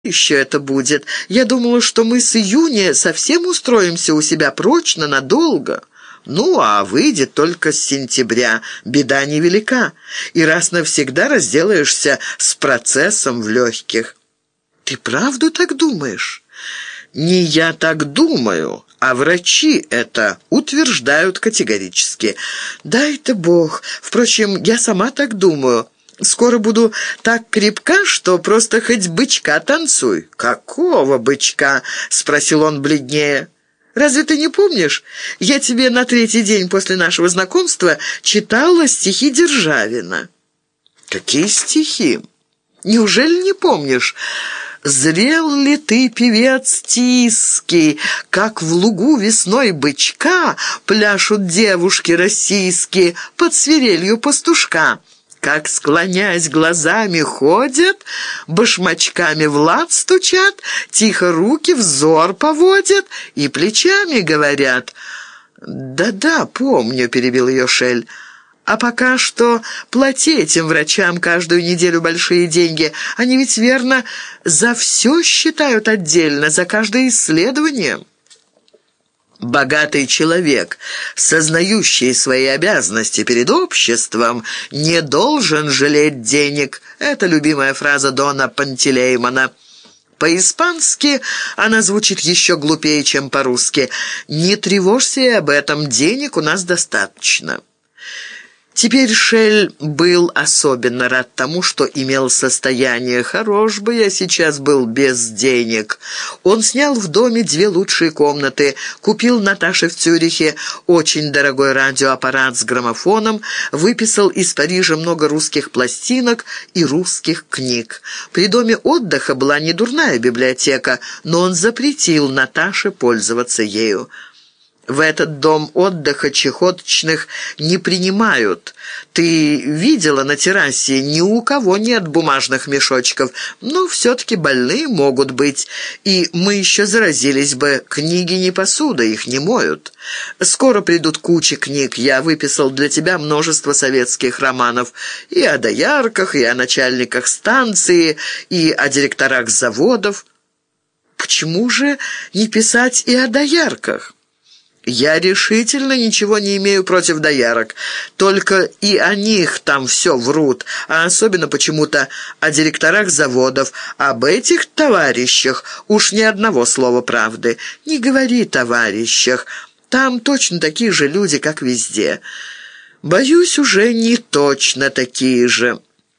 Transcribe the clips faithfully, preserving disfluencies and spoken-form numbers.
Еще это будет. Я думала, что мы с июня совсем устроимся у себя прочно, надолго. Ну, а выйдет только с сентября. Беда невелика. И раз навсегда разделаешься с процессом в легких. Ты правду так думаешь? Не я так думаю, а врачи это утверждают категорически. Дай-то Бог. Впрочем, я сама так думаю. Скоро буду так крепка, что просто хоть бычка танцуй». «Какого бычка?» — спросил он бледнее. «Разве ты не помнишь? Я тебе на третий день после нашего знакомства читала стихи Державина». «Какие стихи? Неужели не помнишь?» «Зрел ли ты, певец тиский, как в лугу весной бычка пляшут девушки российские под свирелью пастушка? Как, склоняясь глазами, ходят, башмачками в лад стучат, тихо руки взор поводят и плечами говорят». «Да-да, помню», — перебил ее Шель. «А пока что плати этим врачам каждую неделю большие деньги. Они ведь, верно, за все считают отдельно, за каждое исследование». Богатый человек, сознающий свои обязанности перед обществом, не должен жалеть денег. Это любимая фраза Дона Пантелеймона. По-испански она звучит еще глупее, чем по-русски. «Не тревожься об этом, денег у нас достаточно». Теперь Шель был особенно рад тому, что имел состояние. Хорош бы я сейчас был без денег. Он снял в доме две лучшие комнаты, купил Наташе в Цюрихе очень дорогой радиоаппарат с граммофоном, выписал из Парижа много русских пластинок и русских книг. При доме отдыха была недурная библиотека, но он запретил Наташе пользоваться ею. В этот дом отдыха чехоточных не принимают. Ты видела на террасе, ни у кого нет бумажных мешочков, но все-таки больные могут быть, и мы еще заразились бы. Книги не посуда, их не моют. Скоро придут кучи книг. Я выписал для тебя множество советских романов и о доярках, и о начальниках станции, и о директорах заводов. Почему же не писать и о доярках? Я решительно ничего не имею против доярок, только и о них там все врут, а особенно почему-то о директорах заводов. Об этих товарищах уж ни одного слова правды. Не говори товарищах, там точно такие же люди, как везде. Боюсь, уже не точно такие же.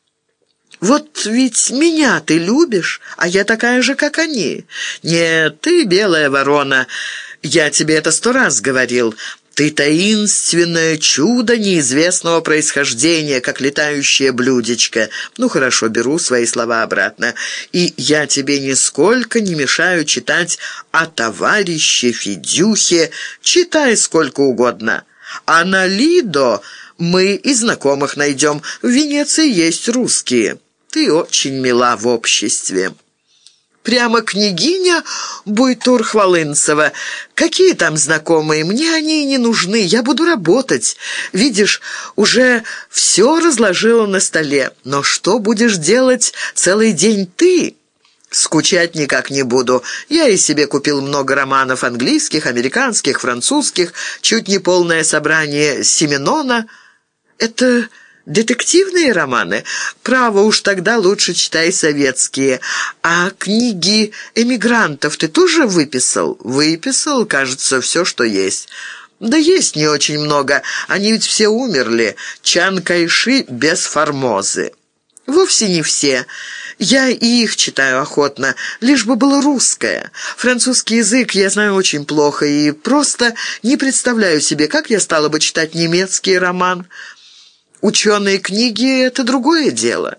Вот ведь меня ты любишь, а я такая же, как они. Нет, ты белая ворона. Я тебе это сто раз говорил. Ты таинственное чудо неизвестного происхождения, как летающее блюдечко. Ну, хорошо, беру свои слова обратно. И я тебе нисколько не мешаю читать о товарище Федюхе. Читай сколько угодно. А на Лидо мы и знакомых найдем. В Венеции есть русские. Ты очень мила в обществе. Прямо княгиня Буйтур-Хвалынцева. Какие там знакомые? Мне они и не нужны. Я буду работать. Видишь, уже все разложила на столе. Но что будешь делать целый день ты? Скучать никак не буду. Я и себе купил много романов английских, американских, французских. Чуть не полное собрание Сименона. Это... детективные романы? Право, уж тогда лучше читай советские. А книги эмигрантов ты тоже выписал? Выписал, кажется, все, что есть. Да есть не очень много. Они ведь все умерли. Чан Кайши без Формозы. Вовсе не все. Я и их читаю охотно, лишь бы было русское. Французский язык я знаю очень плохо и просто не представляю себе, как я стала бы читать немецкий роман. Ученые книги — это другое дело.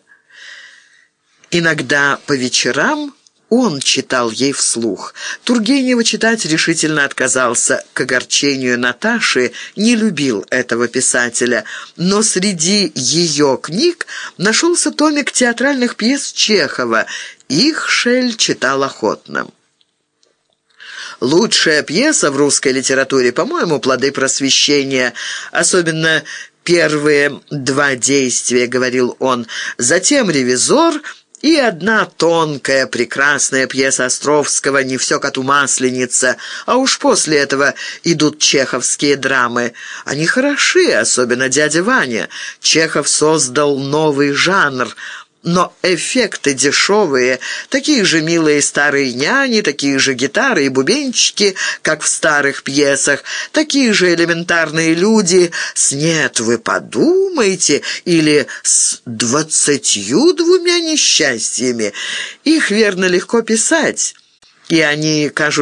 Иногда по вечерам он читал ей вслух. Тургенева читать решительно отказался. К огорчению Наташи не любил этого писателя. Но среди ее книг нашелся томик театральных пьес Чехова. Их Шель читал охотно. Лучшая пьеса в русской литературе, по-моему, «Плоды просвещения», особенно «Первые два действия», — говорил он, затем «Ревизор» И одна тонкая, прекрасная пьеса Островского «Не все коту масленица», а уж после этого идут чеховские драмы. Они хороши, особенно «Дядя Ваня». Чехов создал новый жанр, но эффекты дешевые, такие же милые старые няни, такие же гитары и бубенчики, как в старых пьесах, такие же элементарные люди с «нет, вы подумайте» или с «двадцатью двумя несчастьями». Их, верно, легко писать, и они кажутся